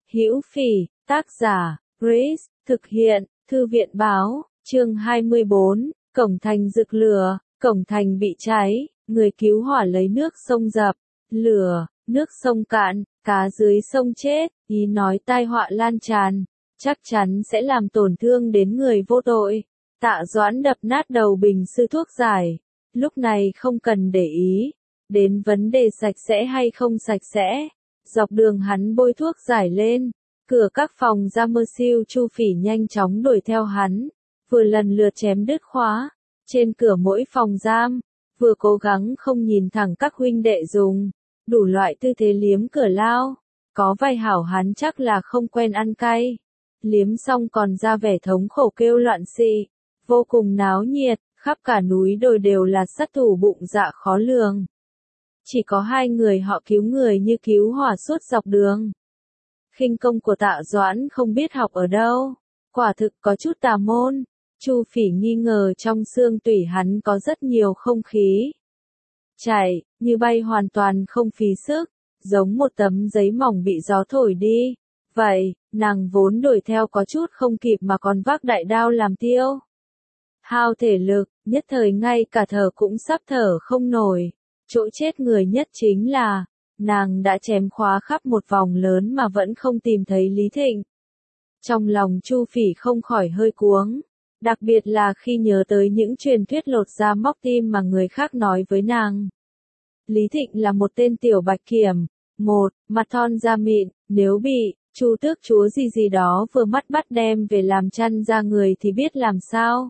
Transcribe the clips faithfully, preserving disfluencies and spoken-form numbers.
Hữu Phỉ, tác giả, Grace, thực hiện, Thư viện báo, chương hai mươi bốn, cổng thành rực lửa, cổng thành bị cháy, người cứu hỏa lấy nước sông dập, lửa, nước sông cạn, cá dưới sông chết, ý nói tai họa lan tràn, chắc chắn sẽ làm tổn thương đến người vô tội. Tạ Doãn đập nát đầu bình sư thuốc giải, lúc này không cần để ý đến vấn đề sạch sẽ hay không sạch sẽ. Dọc đường hắn bôi thuốc giải lên, cửa các phòng giam mơ siêu Chu Phỉ nhanh chóng đuổi theo hắn, vừa lần lượt chém đứt khóa trên cửa mỗi phòng giam, vừa cố gắng không nhìn thẳng các huynh đệ dùng đủ loại tư thế liếm cửa lao. Có vài hảo hắn chắc là không quen ăn cay, liếm xong còn ra vẻ thống khổ kêu loạn xị, vô cùng náo nhiệt, khắp cả núi đồi đều là sát thủ bụng dạ khó lường. Chỉ có hai người họ cứu người như cứu hỏa suốt dọc đường. Khinh công của Tạ Doãn không biết học ở đâu, quả thực có chút tà môn. Chu Phỉ nghi ngờ trong xương tủy hắn có rất nhiều không khí chạy, như bay hoàn toàn không phí sức, giống một tấm giấy mỏng bị gió thổi đi. Vậy, nàng vốn đuổi theo có chút không kịp mà còn vác đại đao làm tiêu hao thể lực, nhất thời ngay cả thở cũng sắp thở không nổi. Chỗ chết người nhất chính là, nàng đã chém khóa khắp một vòng lớn mà vẫn không tìm thấy Lý Thịnh. Trong lòng Chu Phỉ không khỏi hơi cuống, đặc biệt là khi nhớ tới những truyền thuyết lột da móc tim mà người khác nói với nàng. Lý Thịnh là một tên tiểu bạch kiểm, một, mặt thon da mịn, nếu bị Chu tước chúa gì gì đó vừa mắt bắt đem về làm chăn da người thì biết làm sao.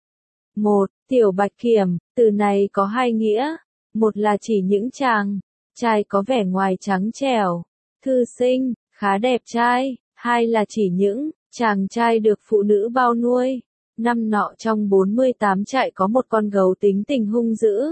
Một, tiểu bạch kiểm, từ này có hai nghĩa. Một là chỉ những chàng trai có vẻ ngoài trắng trẻo, thư sinh, khá đẹp trai. Hai là chỉ những chàng trai được phụ nữ bao nuôi. Năm nọ trong bốn mươi tám trại có một con gấu tính tình hung dữ,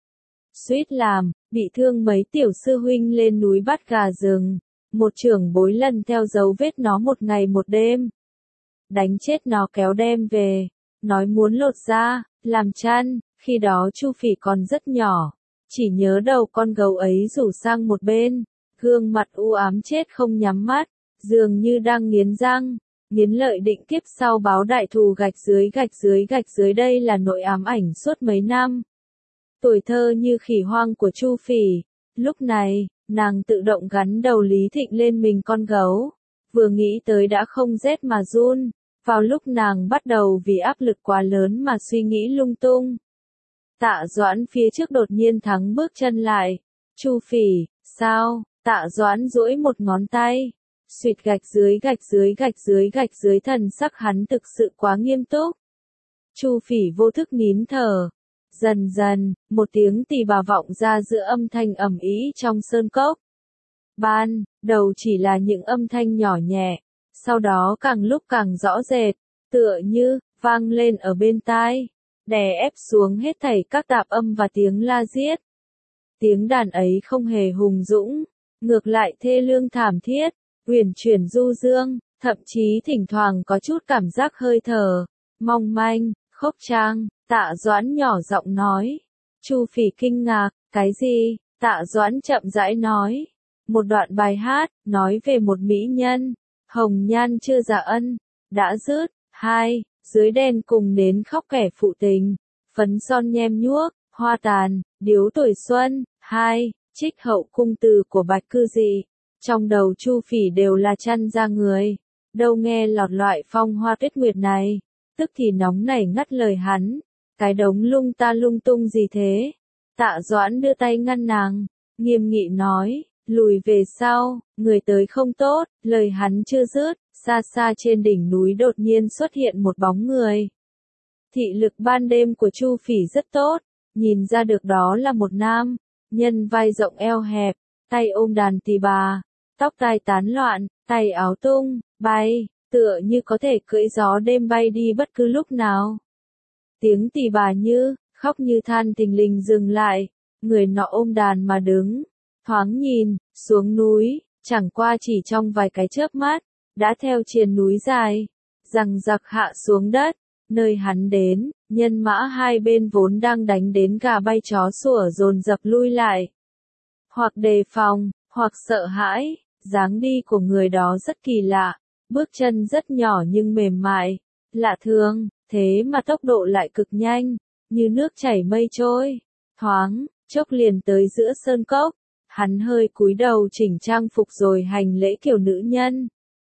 suýt làm bị thương mấy tiểu sư huynh lên núi bắt gà rừng. Một trưởng bối lần theo dấu vết nó một ngày một đêm, đánh chết nó kéo đem về, nói muốn lột da làm chăn. Khi đó Chu Phỉ còn rất nhỏ, chỉ nhớ đầu con gấu ấy rủ sang một bên, gương mặt u ám chết không nhắm mắt, dường như đang nghiến răng, nghiến lợi định kiếp sau báo đại thù. Gạch dưới gạch dưới gạch dưới đây là nỗi ám ảnh suốt mấy năm. Tuổi thơ như khỉ hoang của Chu Phỉ, lúc này, nàng tự động gắn đầu Lý Thịnh lên mình con gấu, vừa nghĩ tới đã không rét mà run. Vào lúc nàng bắt đầu vì áp lực quá lớn mà suy nghĩ lung tung, Tạ Doãn phía trước đột nhiên thắng bước chân lại. Chu Phỉ, sao? Tạ Doãn duỗi một ngón tay, xuyệt gạch dưới gạch dưới gạch dưới gạch dưới. Thần sắc hắn thực sự quá nghiêm túc. Chu Phỉ vô thức nín thở. Dần dần, một tiếng tì bà vọng ra giữa âm thanh ầm ĩ trong sơn cốc. Ban đầu chỉ là những âm thanh nhỏ nhẹ, sau đó càng lúc càng rõ rệt, tựa như vang lên ở bên tai, đè ép xuống hết thảy các tạp âm và tiếng la giết. Tiếng đàn ấy không hề hùng dũng, ngược lại thê lương thảm thiết, uyển chuyển du dương, thậm chí thỉnh thoảng có chút cảm giác hơi thở mong manh, khốc trang. Tạ Doãn nhỏ giọng nói. Chu Phỉ kinh ngạc, cái gì? Tạ Doãn chậm rãi nói. Một đoạn bài hát, nói về một mỹ nhân, hồng nhan chưa dạ ân, đã dứt. Hai, dưới đèn cùng nến khóc kẻ phụ tình, phấn son nhem nhuốc, hoa tàn, điếu tuổi xuân. Hai, trích hậu cung từ của Bạch Cư Dị. Trong đầu Chu Phỉ đều là chăn da người, đâu nghe lọt loại phong hoa tuyết nguyệt này, tức thì nóng nảy ngắt lời hắn. Cái đống lung ta lung tung gì thế? Tạ Doãn đưa tay ngăn nàng, nghiêm nghị nói, lùi về sau, người tới không tốt. Lời hắn chưa dứt, xa xa trên đỉnh núi đột nhiên xuất hiện một bóng người. Thị lực ban đêm của Chu Phỉ rất tốt, nhìn ra được đó là một nam nhân vai rộng eo hẹp, tay ôm đàn tỳ bà, tóc tai tán loạn, tay áo tung bay, tựa như có thể cưỡi gió đêm bay đi bất cứ lúc nào. Tiếng tỳ bà như khóc như than thình lình dừng lại, người nọ ôm đàn mà đứng, thoáng nhìn xuống núi, chẳng qua chỉ trong vài cái chớp mắt, đã theo triền núi dài giằng giặc hạ xuống đất. Nơi hắn đến, nhân mã hai bên vốn đang đánh đến gà bay chó sủa dồn dập lui lại, hoặc đề phòng, hoặc sợ hãi. Dáng đi của người đó rất kỳ lạ, bước chân rất nhỏ nhưng mềm mại, lạ thường, thế mà tốc độ lại cực nhanh, như nước chảy mây trôi, thoáng, chốc liền tới giữa sơn cốc. Hắn hơi cúi đầu chỉnh trang phục rồi hành lễ kiểu nữ nhân.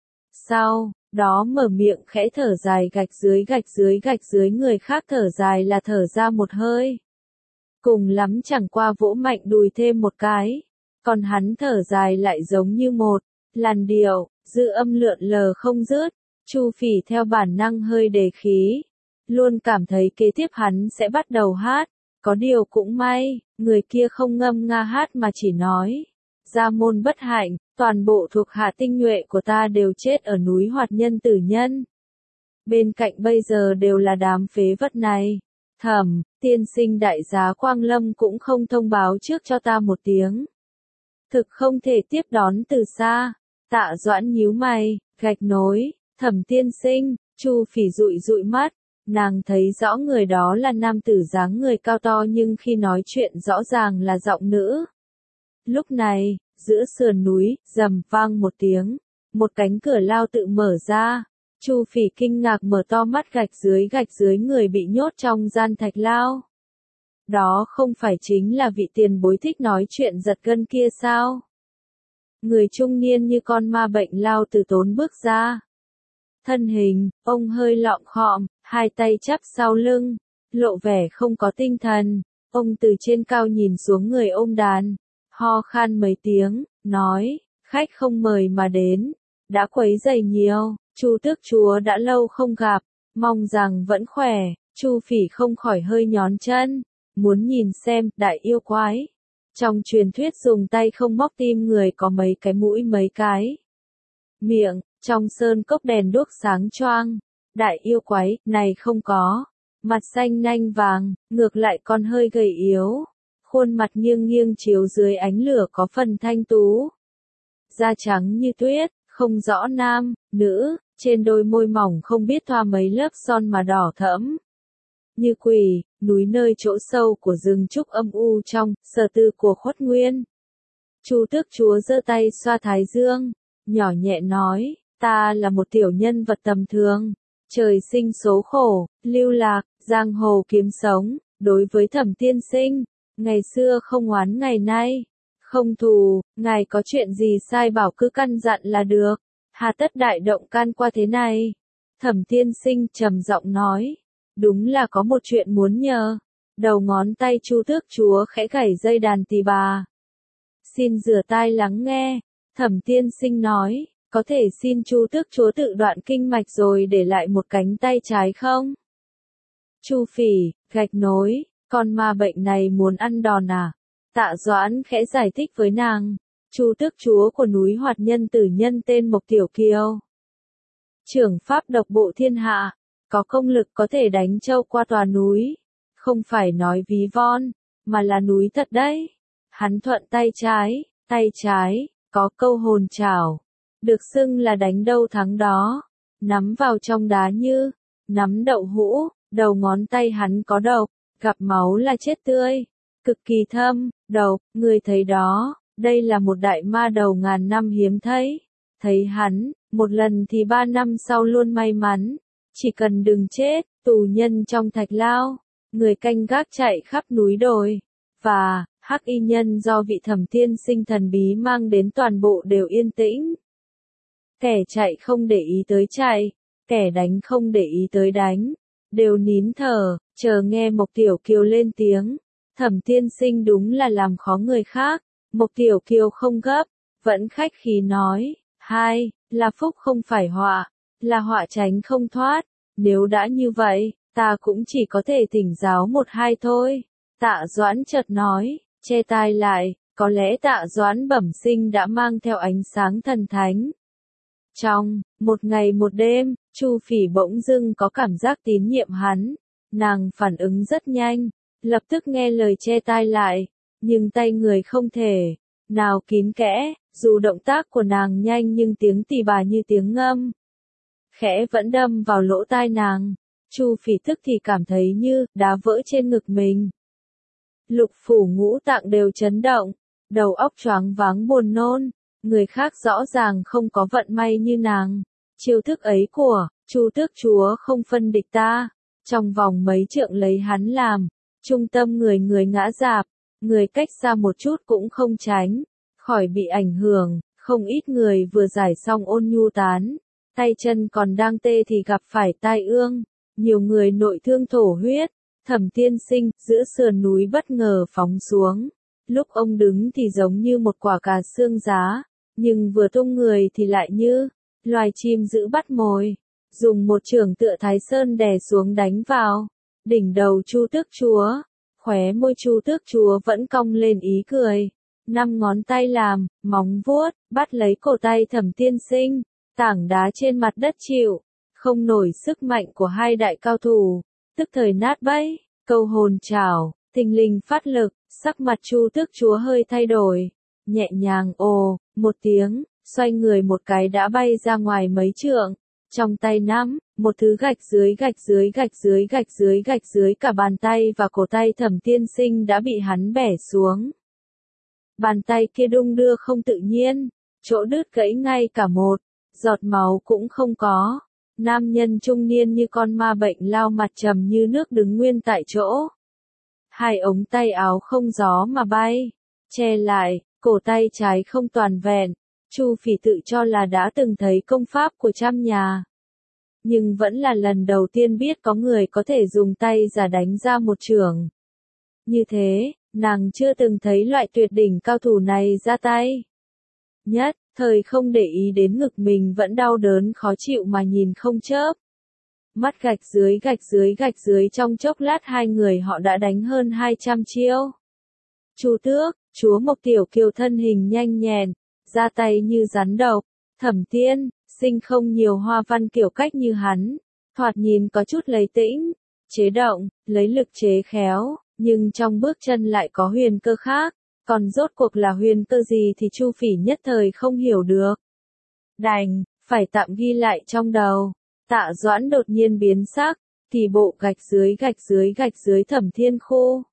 Sau đó mở miệng khẽ thở dài gạch dưới gạch dưới gạch dưới người khác thở dài là thở ra một hơi. Cùng lắm chẳng qua vỗ mạnh đùi thêm một cái. Còn hắn thở dài lại giống như một làn điệu, dư âm lượn lờ không dứt. Chu Phỉ theo bản năng hơi đề khí. Luôn cảm thấy kế tiếp hắn sẽ bắt đầu hát. Có điều cũng may, người kia không ngâm nga hát mà chỉ nói. Gia môn bất hạnh, toàn bộ thuộc hạ tinh nhuệ của ta đều chết ở núi Hoạt Nhân Tử Nhân. Bên cạnh bây giờ đều là đám phế vật này. Thẩm, tiên sinh đại giá Quang Lâm cũng không thông báo trước cho ta một tiếng. Thực không thể tiếp đón từ xa. Tạ Doãn nhíu mày, gạch nối, Thẩm tiên sinh, Chu Phỉ dụi dụi mắt. Nàng thấy rõ người đó là nam tử dáng người cao to nhưng khi nói chuyện rõ ràng là giọng nữ. Lúc này, giữa sườn núi, rầm vang một tiếng, một cánh cửa lao tự mở ra. Chu Phỉ kinh ngạc mở to mắt gạch dưới gạch dưới người bị nhốt trong gian thạch lao. Đó không phải chính là vị tiền bối thích nói chuyện giật gân kia sao? Người trung niên như con ma bệnh lao từ tốn bước ra. Thân hình, ông hơi lọng khọm, hai tay chắp sau lưng, lộ vẻ không có tinh thần. Ông từ trên cao nhìn xuống người ôm đàn, ho khan mấy tiếng, nói, khách không mời mà đến, đã quấy rầy nhiều, Chu tước chúa đã lâu không gặp, mong rằng vẫn khỏe. Chu Phỉ không khỏi hơi nhón chân, muốn nhìn xem, đại yêu quái. Trong truyền thuyết dùng tay không móc tim người có mấy cái mũi mấy cái miệng, trong sơn cốc đèn đuốc sáng choang. Đại yêu quái, này không có. Mặt xanh nanh vàng, ngược lại còn hơi gầy yếu. Khuôn mặt nghiêng nghiêng chiếu dưới ánh lửa có phần thanh tú. Da trắng như tuyết, không rõ nam, nữ, trên đôi môi mỏng không biết thoa mấy lớp son mà đỏ thẫm. Như quỷ, núi nơi chỗ sâu của rừng trúc âm u trong, sở tư của khuất nguyên. Chu tước chúa giơ tay xoa thái dương, nhỏ nhẹ nói, ta là một tiểu nhân vật tầm thường. Trời sinh số khổ, lưu lạc, giang hồ kiếm sống, đối với Thẩm tiên sinh, ngày xưa không oán ngày nay, không thù, ngài có chuyện gì sai bảo cứ căn dặn là được, hà tất đại động can qua thế này. Thẩm tiên sinh trầm giọng nói, đúng là có một chuyện muốn nhờ. Đầu ngón tay Chu tước chúa khẽ gảy dây đàn tỳ bà. Xin rửa tai lắng nghe, Thẩm tiên sinh nói. Có thể xin Chu tước chúa tự đoạn kinh mạch rồi để lại một cánh tay trái không? Chu Phỉ, gạch nối, con ma bệnh này muốn ăn đòn à? Tạ Doãn khẽ giải thích với nàng. Chu tước chúa của núi Hoạt Nhân Tử Nhân tên Mộc Tiểu Kiều. Trưởng pháp độc bộ thiên hạ, có công lực có thể đánh châu qua tòa núi. Không phải nói ví von, mà là núi thật đấy. Hắn thuận tay trái, tay trái, có câu hồn trảo. Được xưng là đánh đâu thắng đó, nắm vào trong đá như, nắm đậu hũ, đầu ngón tay hắn có độc, gặp máu là chết tươi, cực kỳ thâm, độc, người thấy đó, đây là một đại ma đầu ngàn năm hiếm thấy, thấy hắn, một lần thì ba năm sau luôn may mắn, chỉ cần đừng chết, tù nhân trong thạch lao, người canh gác chạy khắp núi đồi, và, hắc y nhân do vị Thẩm tiên sinh thần bí mang đến toàn bộ đều yên tĩnh. Kẻ chạy không để ý tới chạy, kẻ đánh không để ý tới đánh, đều nín thở, chờ nghe Mộc Tiểu Kiều lên tiếng. Thẩm tiên sinh đúng là làm khó người khác. Mộc Tiểu Kiều không gấp, vẫn khách khí nói, hai, là phúc không phải họa, là họa tránh không thoát. Nếu đã như vậy, ta cũng chỉ có thể thỉnh giáo một hai thôi. Tạ Doãn chợt nói, che tai lại, có lẽ Tạ Doãn bẩm sinh đã mang theo ánh sáng thần thánh. Trong một ngày một đêm, Chu Phỉ bỗng dưng có cảm giác tín nhiệm hắn. Nàng phản ứng rất nhanh, lập tức nghe lời che tai lại, nhưng tay người không thể nào kín kẽ, dù động tác của nàng nhanh nhưng tiếng tỳ bà như tiếng ngâm khẽ vẫn đâm vào lỗ tai nàng. Chu Phỉ tức thì cảm thấy như đá vỡ trên ngực mình. Lục phủ ngũ tạng đều chấn động, đầu óc choáng váng buồn nôn, người khác rõ ràng không có vận may như nàng. Chiêu thức ấy của Chu tước chúa không phân địch ta, trong vòng mấy trượng lấy hắn làm trung tâm, người người ngã rạp, người cách xa một chút cũng không tránh khỏi bị ảnh hưởng. Không ít người vừa giải xong ôn nhu tán, tay chân còn đang tê thì gặp phải tai ương, nhiều người nội thương thổ huyết. Thẩm tiên sinh giữa sườn núi bất ngờ phóng xuống, lúc ông đứng thì giống như một quả cà xương giá, nhưng vừa tung người thì lại như loài chim giữ bắt mồi, dùng một chưởng tựa Thái Sơn đè xuống đánh vào đỉnh đầu Chu tước chúa. Khóe môi Chu tước chúa vẫn cong lên ý cười, năm ngón tay làm móng vuốt bắt lấy cổ tay Thẩm tiên sinh. Tảng đá trên mặt đất chịu không nổi sức mạnh của hai đại cao thủ, tức thời nát bấy. Câu hồn trảo thình lình phát lực, sắc mặt Chu tước chúa hơi thay đổi, nhẹ nhàng ồ một tiếng, xoay người một cái đã bay ra ngoài mấy trượng. Trong tay nắm một thứ gạch dưới gạch dưới gạch dưới gạch dưới gạch dưới cả bàn tay và cổ tay Thẩm tiên sinh đã bị hắn bẻ xuống. Bàn tay kia đung đưa không tự nhiên, chỗ đứt gãy ngay cả một giọt máu cũng không có. Nam nhân trung niên như con ma bệnh lao, mặt trầm như nước đứng nguyên tại chỗ. Hai ống tay áo không gió mà bay, che lại, cổ tay trái không toàn vẹn. Chu Phỉ tự cho là đã từng thấy công pháp của trăm nhà, nhưng vẫn là lần đầu tiên biết có người có thể dùng tay giả đánh ra một chưởng như thế. Nàng chưa từng thấy loại tuyệt đỉnh cao thủ này ra tay. Nhất thời không để ý đến ngực mình vẫn đau đớn khó chịu mà nhìn không chớp. Mắt gạch dưới gạch dưới gạch dưới, trong chốc lát hai người họ đã đánh hơn hai trăm chiêu. Chu tước chúa Mộc Tiểu Kiều thân hình nhanh nhẹn, ra tay như rắn độc. Thẩm tiên sinh không nhiều hoa văn kiểu cách như hắn, thoạt nhìn có chút lấy tĩnh, chế động, lấy lực chế khéo, nhưng trong bước chân lại có huyền cơ khác. Còn rốt cuộc là huyền cơ gì thì Chu Phỉ nhất thời không hiểu được. Đành phải tạm ghi lại trong đầu. Tạ Doãn đột nhiên biến sắc, thì bộ gạch dưới gạch dưới gạch dưới Thẩm Thiên khu.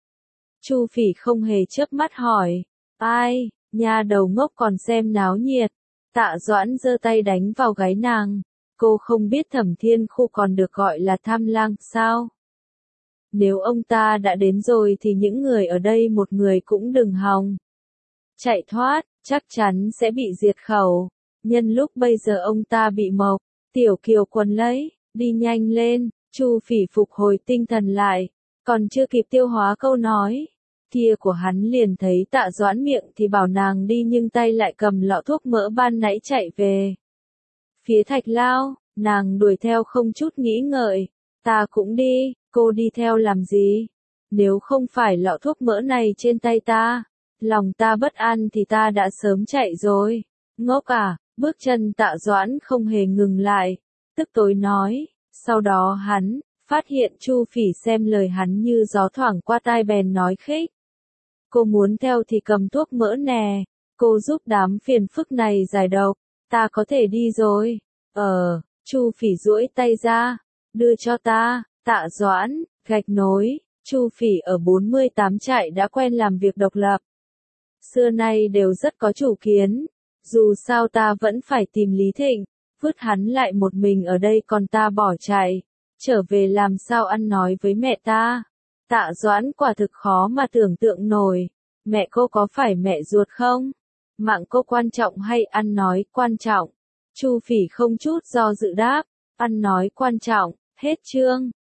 Chu Phỉ không hề chớp mắt hỏi, ai, nhà đầu ngốc còn xem náo nhiệt. Tạ Doãn giơ tay đánh vào gáy nàng, cô không biết Thẩm Thiên khu còn được gọi là tham lang sao? Nếu ông ta đã đến rồi thì những người ở đây một người cũng đừng hòng chạy thoát, chắc chắn sẽ bị diệt khẩu. Nhân lúc bây giờ ông ta bị Mộc Tiểu Kiều quấn lấy, đi nhanh lên. Chu Phỉ phục hồi tinh thần lại, còn chưa kịp tiêu hóa câu nói kia của hắn liền thấy Tạ Doãn miệng thì bảo nàng đi nhưng tay lại cầm lọ thuốc mỡ ban nãy chạy về phía Thạch Lao. Nàng đuổi theo không chút nghĩ ngợi, ta cũng đi. Cô đi theo làm gì? Nếu không phải lọ thuốc mỡ này trên tay ta, lòng ta bất an thì ta đã sớm chạy rồi. Ngốc à? Bước chân Tạ Doãn không hề ngừng lại, tức tối nói. Sau đó hắn phát hiện Chu Phỉ xem lời hắn như gió thoảng qua tai bèn nói khích. Cô muốn theo thì cầm thuốc mỡ nè, cô giúp đám phiền phức này giải độc, ta có thể đi rồi. Ờ, Chu Phỉ duỗi tay ra, đưa cho ta. Tạ Doãn gạch nối, Chu Phỉ ở bốn mươi tám trại đã quen làm việc độc lập. Xưa nay đều rất có chủ kiến, dù sao ta vẫn phải tìm Lý Thịnh, vứt hắn lại một mình ở đây còn ta bỏ chạy, trở về làm sao ăn nói với mẹ ta. Tạ Doãn quả thực khó mà tưởng tượng nổi, mẹ cô có phải mẹ ruột không? Mạng cô quan trọng hay ăn nói quan trọng? Chu Phỉ không chút do dự đáp, ăn nói quan trọng. Hết chương.